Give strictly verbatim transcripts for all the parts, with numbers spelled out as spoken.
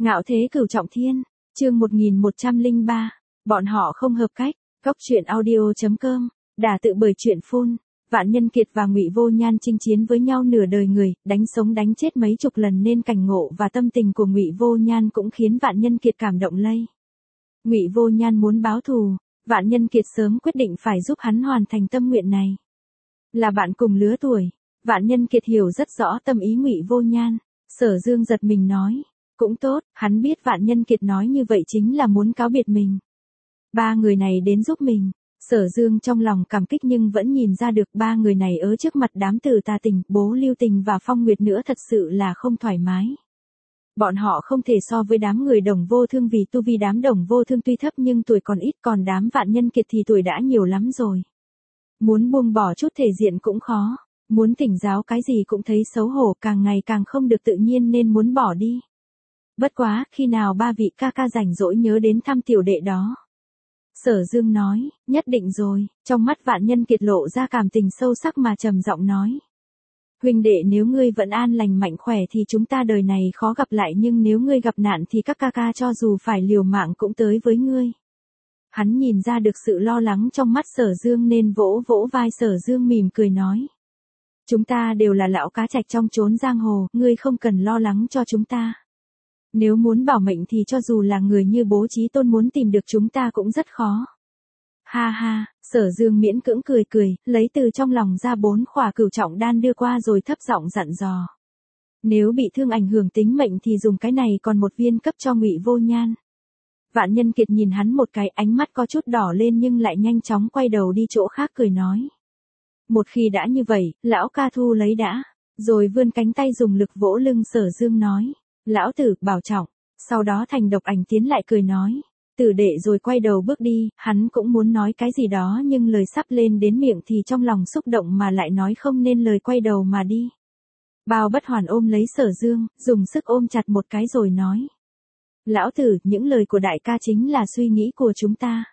Ngạo thế cửu trọng thiên, chương một nghìn một trăm lẻ ba, bọn họ không hợp cách, góc truyện audio chấm com, đả tự bởi truyện phun. Vạn Nhân Kiệt và Ngụy Vô Nhan chinh chiến với nhau nửa đời người, đánh sống đánh chết mấy chục lần nên cảnh ngộ và tâm tình của Ngụy Vô Nhan cũng khiến Vạn Nhân Kiệt cảm động lây. Ngụy Vô Nhan muốn báo thù, Vạn Nhân Kiệt sớm quyết định phải giúp hắn hoàn thành tâm nguyện này. Là bạn cùng lứa tuổi, Vạn Nhân Kiệt hiểu rất rõ tâm ý Ngụy Vô Nhan. Sở Dương giật mình nói, cũng tốt, hắn biết Vạn Nhân Kiệt nói như vậy chính là muốn cáo biệt mình. Ba người này đến giúp mình. Sở Dương trong lòng cảm kích nhưng vẫn nhìn ra được ba người này ở trước mặt đám Từ Tà Tình, Bố Lưu Tình và Phong Nguyệt nữa thật sự là không thoải mái. Bọn họ không thể so với đám người Đồng Vô Thương vì tu vi đám Đồng Vô Thương tuy thấp nhưng tuổi còn ít, còn đám Vạn Nhân Kiệt thì tuổi đã nhiều lắm rồi. Muốn buông bỏ chút thể diện cũng khó, muốn thỉnh giáo cái gì cũng thấy xấu hổ, càng ngày càng không được tự nhiên nên muốn bỏ đi. Bất quá, khi nào ba vị ca ca rảnh rỗi nhớ đến thăm tiểu đệ đó. Sở Dương nói, nhất định rồi, trong mắt Vạn Nhân Kiệt lộ ra cảm tình sâu sắc mà trầm giọng nói. Huynh đệ, nếu ngươi vẫn an lành mạnh khỏe thì chúng ta đời này khó gặp lại, nhưng nếu ngươi gặp nạn thì các ca ca cho dù phải liều mạng cũng tới với ngươi. Hắn nhìn ra được sự lo lắng trong mắt Sở Dương nên vỗ vỗ vai Sở Dương mỉm cười nói. Chúng ta đều là lão cá trạch trong chốn giang hồ, ngươi không cần lo lắng cho chúng ta. Nếu muốn bảo mệnh thì cho dù là người như Bố Chí Tôn muốn tìm được chúng ta cũng rất khó. Ha ha, Sở Dương miễn cưỡng cười cười, lấy từ trong lòng ra bốn khỏa cửu trọng đan đưa qua rồi thấp giọng dặn dò. Nếu bị thương ảnh hưởng tính mệnh thì dùng cái này, còn một viên cấp cho Ngụy Vô Nhan. Vạn Nhân Kiệt nhìn hắn một cái, ánh mắt có chút đỏ lên nhưng lại nhanh chóng quay đầu đi chỗ khác cười nói. Một khi đã như vậy, lão ca thu lấy đã, rồi vươn cánh tay dùng lực vỗ lưng Sở Dương nói. Lão tử, bảo trọng, sau đó Thành Độc Ảnh tiến lại cười nói. Tử đệ rồi quay đầu bước đi, hắn cũng muốn nói cái gì đó nhưng lời sắp lên đến miệng thì trong lòng xúc động mà lại nói không nên lời, quay đầu mà đi. Bao Bất Hoàn ôm lấy Sở Dương, dùng sức ôm chặt một cái rồi nói. Lão tử, những lời của đại ca chính là suy nghĩ của chúng ta.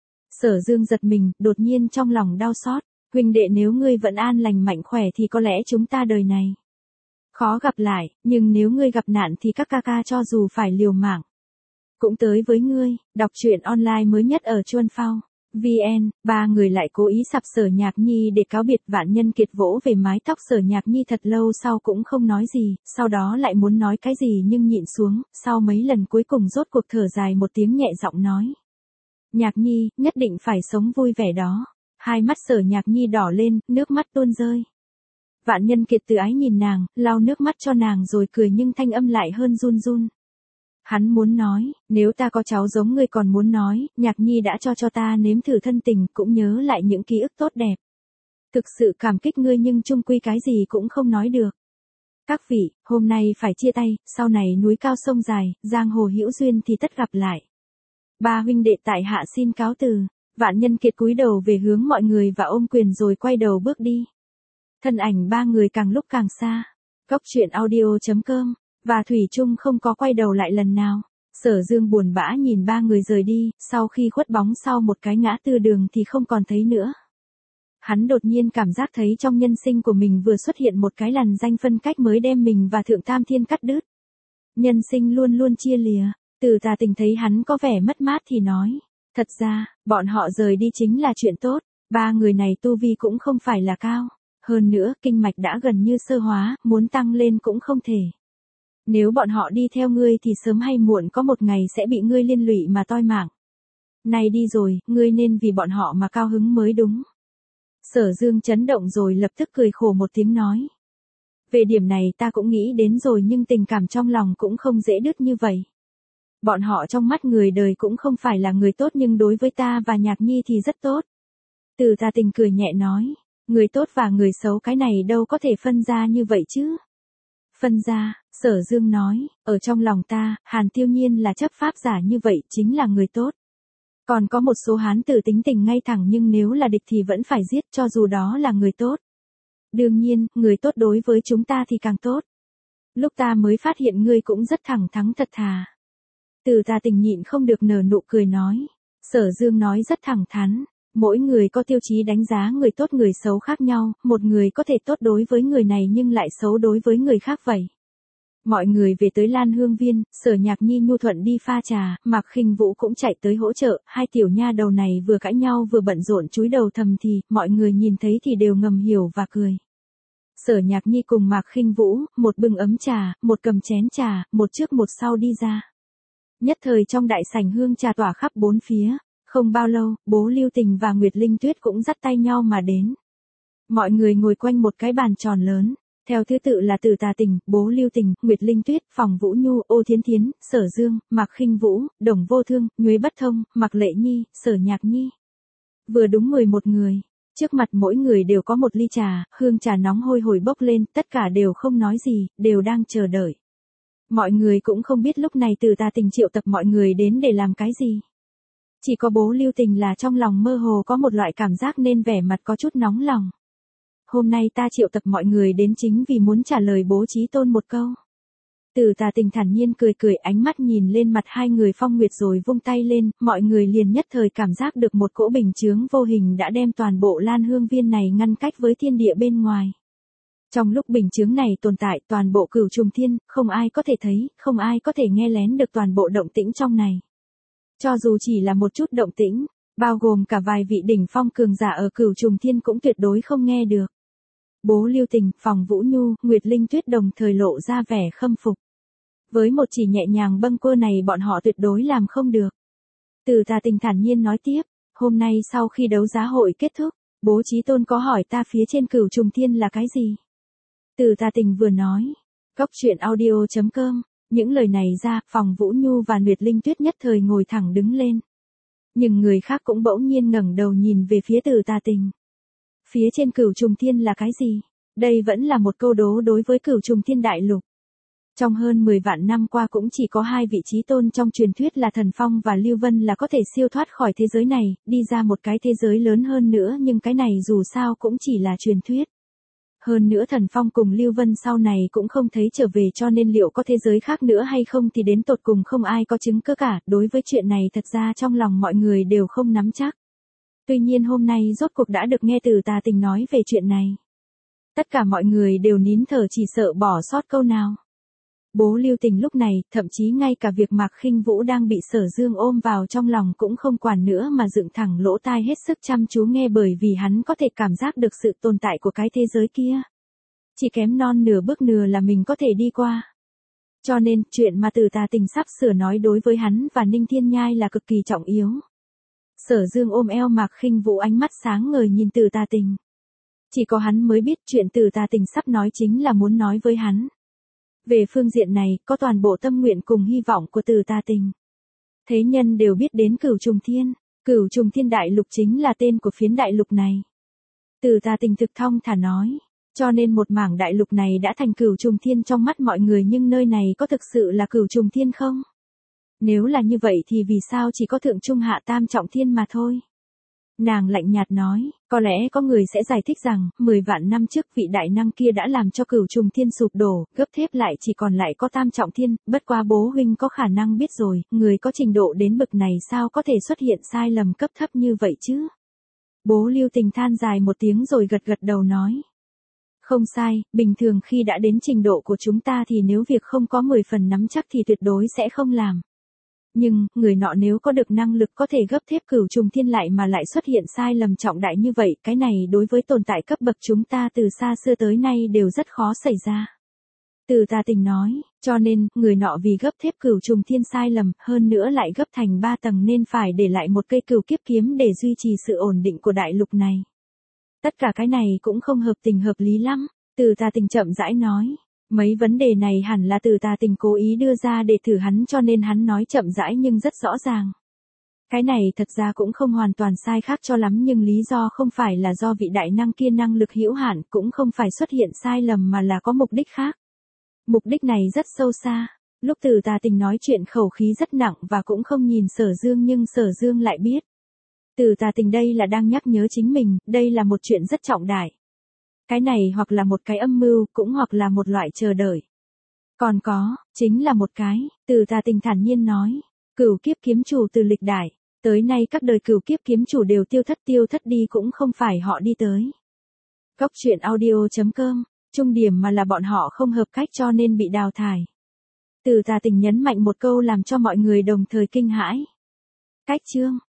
Sở Dương giật mình, đột nhiên trong lòng đau xót. Huynh đệ, nếu ngươi vẫn an lành mạnh khỏe thì có lẽ chúng ta đời này khó gặp lại, nhưng nếu ngươi gặp nạn thì các ca ca cho dù phải liều mạng cũng tới với ngươi. Đọc truyện online mới nhất ở Chuan Phao vê en. Ba người lại cố ý sập Sở Nhạc Nhi để cáo biệt. Vạn Nhân Kiệt vỗ về mái tóc Sở Nhạc Nhi thật lâu sau cũng không nói gì, sau đó lại muốn nói cái gì nhưng nhịn xuống, sau mấy lần cuối cùng rốt cuộc thở dài một tiếng nhẹ giọng nói. Nhạc Nhi, nhất định phải sống vui vẻ đó. Hai mắt Sở Nhạc Nhi đỏ lên, nước mắt tuôn rơi. Vạn Nhân Kiệt từ ái nhìn nàng, lau nước mắt cho nàng rồi cười nhưng thanh âm lại hơn run run. Hắn muốn nói, nếu ta có cháu giống ngươi còn muốn nói, Nhạc Nhi đã cho cho ta nếm thử thân tình, cũng nhớ lại những ký ức tốt đẹp. Thực sự cảm kích ngươi nhưng chung quy cái gì cũng không nói được. Các vị, hôm nay phải chia tay, sau này núi cao sông dài, giang hồ hữu duyên thì tất gặp lại. Ba huynh đệ tại hạ xin cáo từ. Vạn Nhân Kiệt cúi đầu về hướng mọi người và ôm quyền rồi quay đầu bước đi. Thân ảnh ba người càng lúc càng xa. Góc truyện audio chấm com, và Thủy Chung không có quay đầu lại lần nào. Sở Dương buồn bã nhìn ba người rời đi, sau khi khuất bóng sau một cái ngã tư đường thì không còn thấy nữa. Hắn đột nhiên cảm giác thấy trong nhân sinh của mình vừa xuất hiện một cái lằn ranh phân cách mới đem mình và Thượng Tam Thiên cắt đứt. Nhân sinh luôn luôn chia lìa. Từ Tà Tình thấy hắn có vẻ mất mát thì nói. Thật ra, bọn họ rời đi chính là chuyện tốt. Ba người này tu vi cũng không phải là cao. Hơn nữa, kinh mạch đã gần như sơ hóa, muốn tăng lên cũng không thể. Nếu bọn họ đi theo ngươi thì sớm hay muộn có một ngày sẽ bị ngươi liên lụy mà toi mạng. Này đi rồi, ngươi nên vì bọn họ mà cao hứng mới đúng. Sở Dương chấn động rồi lập tức cười khổ một tiếng nói. Về điểm này ta cũng nghĩ đến rồi nhưng tình cảm trong lòng cũng không dễ đứt như vậy. Bọn họ trong mắt người đời cũng không phải là người tốt nhưng đối với ta và Nhạc Nhi thì rất tốt. Từ Tà Tình cười nhẹ nói. Người tốt và người xấu cái này đâu có thể phân ra như vậy chứ. Phân ra, Sở Dương nói, ở trong lòng ta, Hàn Tiêu Nhiên là chấp pháp giả như vậy chính là người tốt. Còn có một số hán tử tính tình ngay thẳng nhưng nếu là địch thì vẫn phải giết cho dù đó là người tốt. Đương nhiên, người tốt đối với chúng ta thì càng tốt. Lúc ta mới phát hiện ngươi cũng rất thẳng thắn thật thà. Từ Tà Tình nhịn không được nở nụ cười nói. Sở Dương nói rất thẳng thắn. Mỗi người có tiêu chí đánh giá người tốt người xấu khác nhau, một người có thể tốt đối với người này nhưng lại xấu đối với người khác vậy. Mọi người về tới Lan Hương Viên, Sở Nhạc Nhi nhu thuận đi pha trà, Mạc Khinh Vũ cũng chạy tới hỗ trợ, hai tiểu nha đầu này vừa cãi nhau vừa bận rộn chúi đầu thầm thì, mọi người nhìn thấy thì đều ngầm hiểu và cười. Sở Nhạc Nhi cùng Mạc Khinh Vũ, một bưng ấm trà, một cầm chén trà, một trước một sau đi ra. Nhất thời trong đại sảnh hương trà tỏa khắp bốn phía, không bao lâu, bố Lưu Tình và Nguyệt Linh Tuyết cũng dắt tay nhau mà đến. Mọi người ngồi quanh một cái bàn tròn lớn, theo thứ tự là Từ Tà Tình, bố Lưu Tình, Nguyệt Linh Tuyết, Phòng Vũ Nhu, Ô Thiến Thiến, Sở Dương, Mạc Khinh Vũ, Đồng Vô Thương, Nhuế Bất Thông, Mạc Lệ Nhi, Sở Nhạc Nhi. Vừa đúng mười một người, trước mặt mỗi người đều có một ly trà, hương trà nóng hôi hổi bốc lên, tất cả đều không nói gì, đều đang chờ đợi. Mọi người cũng không biết lúc này Từ Tà Tình triệu tập mọi người đến để làm cái gì. Chỉ có bố Lưu Tình là trong lòng mơ hồ có một loại cảm giác nên vẻ mặt có chút nóng lòng. Hôm nay ta triệu tập mọi người đến chính vì muốn trả lời bố Chí Tôn một câu. Từ Tà Tình thản nhiên cười cười, ánh mắt nhìn lên mặt hai người Phong Nguyệt rồi vung tay lên, mọi người liền nhất thời cảm giác được một cỗ bình chướng vô hình đã đem toàn bộ Lan Hương Viên này ngăn cách với thiên địa bên ngoài. Trong lúc bình chướng này tồn tại toàn bộ Cửu Trùng Thiên, không ai có thể thấy, không ai có thể nghe lén được toàn bộ động tĩnh trong này. Cho dù chỉ là một chút động tĩnh, bao gồm cả vài vị đỉnh phong cường giả ở Cửu Trùng Thiên cũng tuyệt đối không nghe được. Bố Lưu Tình, Phòng Vũ Nhu, Nguyệt Linh Tuyết đồng thời lộ ra vẻ khâm phục. Với một chỉ nhẹ nhàng bâng quơ này bọn họ tuyệt đối làm không được. Từ Tà Tình thản nhiên nói tiếp, hôm nay sau khi đấu giá hội kết thúc, bố Chí Tôn có hỏi ta phía trên Cửu Trùng Thiên là cái gì? Từ Tà Tình vừa nói, Cốc Truyện Audio chấm com, những lời này ra, Phòng Vũ Nhu và Nguyệt Linh Tuyết nhất thời ngồi thẳng đứng lên. Nhưng người khác cũng bỗng nhiên ngẩng đầu nhìn về phía Từ Tà Tình. Phía trên Cửu Trùng Thiên là cái gì? Đây vẫn là một câu đố đối với Cửu Trùng Thiên đại lục. Trong hơn mười vạn năm qua cũng chỉ có hai vị chí tôn trong truyền thuyết là Thần Phong và Lưu Vân là có thể siêu thoát khỏi thế giới này, đi ra một cái thế giới lớn hơn nữa, nhưng cái này dù sao cũng chỉ là truyền thuyết. Hơn nữa Thần Phong cùng Lưu Vân sau này cũng không thấy trở về, cho nên liệu có thế giới khác nữa hay không thì đến tột cùng không ai có chứng cứ cả, đối với chuyện này thật ra trong lòng mọi người đều không nắm chắc. Tuy nhiên hôm nay rốt cuộc đã được nghe Từ Tà Tình nói về chuyện này. Tất cả mọi người đều nín thở chỉ sợ bỏ sót câu nào. Bố Lưu Tình lúc này, thậm chí ngay cả việc Mạc Khinh Vũ đang bị Sở Dương ôm vào trong lòng cũng không quản nữa mà dựng thẳng lỗ tai hết sức chăm chú nghe, bởi vì hắn có thể cảm giác được sự tồn tại của cái thế giới kia. Chỉ kém non nửa bước nửa là mình có thể đi qua. Cho nên, chuyện mà Từ Tà Tình sắp sửa nói đối với hắn và Ninh Thiên Nhai là cực kỳ trọng yếu. Sở Dương ôm eo Mạc Khinh Vũ, ánh mắt sáng ngời nhìn Từ Tà Tình. Chỉ có hắn mới biết chuyện Từ Tà Tình sắp nói chính là muốn nói với hắn. Về phương diện này, có toàn bộ tâm nguyện cùng hy vọng của Từ Tà Tình. Thế nhân đều biết đến Cửu Trùng Thiên, Cửu Trùng Thiên đại lục chính là tên của phiến đại lục này. Từ Tà Tình thực thong thả nói, cho nên một mảng đại lục này đã thành Cửu Trùng Thiên trong mắt mọi người, nhưng nơi này có thực sự là Cửu Trùng Thiên không? Nếu là như vậy thì vì sao chỉ có Thượng Trung Hạ Tam Trọng Thiên mà thôi? Nàng lạnh nhạt nói, có lẽ có người sẽ giải thích rằng, mười vạn năm trước vị đại năng kia đã làm cho Cửu Trùng Thiên sụp đổ, gấp thép lại chỉ còn lại có Tam Trọng Thiên, bất quá bố huynh có khả năng biết rồi, người có trình độ đến bậc này sao có thể xuất hiện sai lầm cấp thấp như vậy chứ? Bố Lưu Tình than dài một tiếng rồi gật gật đầu nói. Không sai, bình thường khi đã đến trình độ của chúng ta thì nếu việc không có mười phần nắm chắc thì tuyệt đối sẽ không làm. Nhưng, người nọ nếu có được năng lực có thể gấp thép Cửu Trùng Thiên lại mà lại xuất hiện sai lầm trọng đại như vậy, cái này đối với tồn tại cấp bậc chúng ta từ xa xưa tới nay đều rất khó xảy ra. Từ Tà Tình nói, cho nên, người nọ vì gấp thép Cửu Trùng Thiên sai lầm, hơn nữa lại gấp thành ba tầng nên phải để lại một cây cửu kiếp kiếm để duy trì sự ổn định của đại lục này. Tất cả cái này cũng không hợp tình hợp lý lắm, Từ Tà Tình chậm rãi nói. Mấy vấn đề này hẳn là Từ Tà Tình cố ý đưa ra để thử hắn, cho nên hắn nói chậm rãi nhưng rất rõ ràng. Cái này thật ra cũng không hoàn toàn sai khác cho lắm, nhưng lý do không phải là do vị đại năng kia năng lực hữu hạn, cũng không phải xuất hiện sai lầm mà là có mục đích khác. Mục đích này rất sâu xa. Lúc Từ Tà Tình nói chuyện khẩu khí rất nặng và cũng không nhìn Sở Dương, nhưng Sở Dương lại biết. Từ Tà Tình đây là đang nhắc nhớ chính mình, đây là một chuyện rất trọng đại. Cái này hoặc là một cái âm mưu, cũng hoặc là một loại chờ đợi. Còn có, chính là một cái, Từ Tà Tình thản nhiên nói, Cửu kiếp kiếm chủ từ lịch đại, tới nay các đời cửu kiếp kiếm chủ đều tiêu thất tiêu thất đi, cũng không phải họ đi tới. Cốc Truyện Audio chấm com, trung điểm mà là bọn họ không hợp cách cho nên bị đào thải. Từ Tà Tình nhấn mạnh một câu làm cho mọi người đồng thời kinh hãi. Cách chương,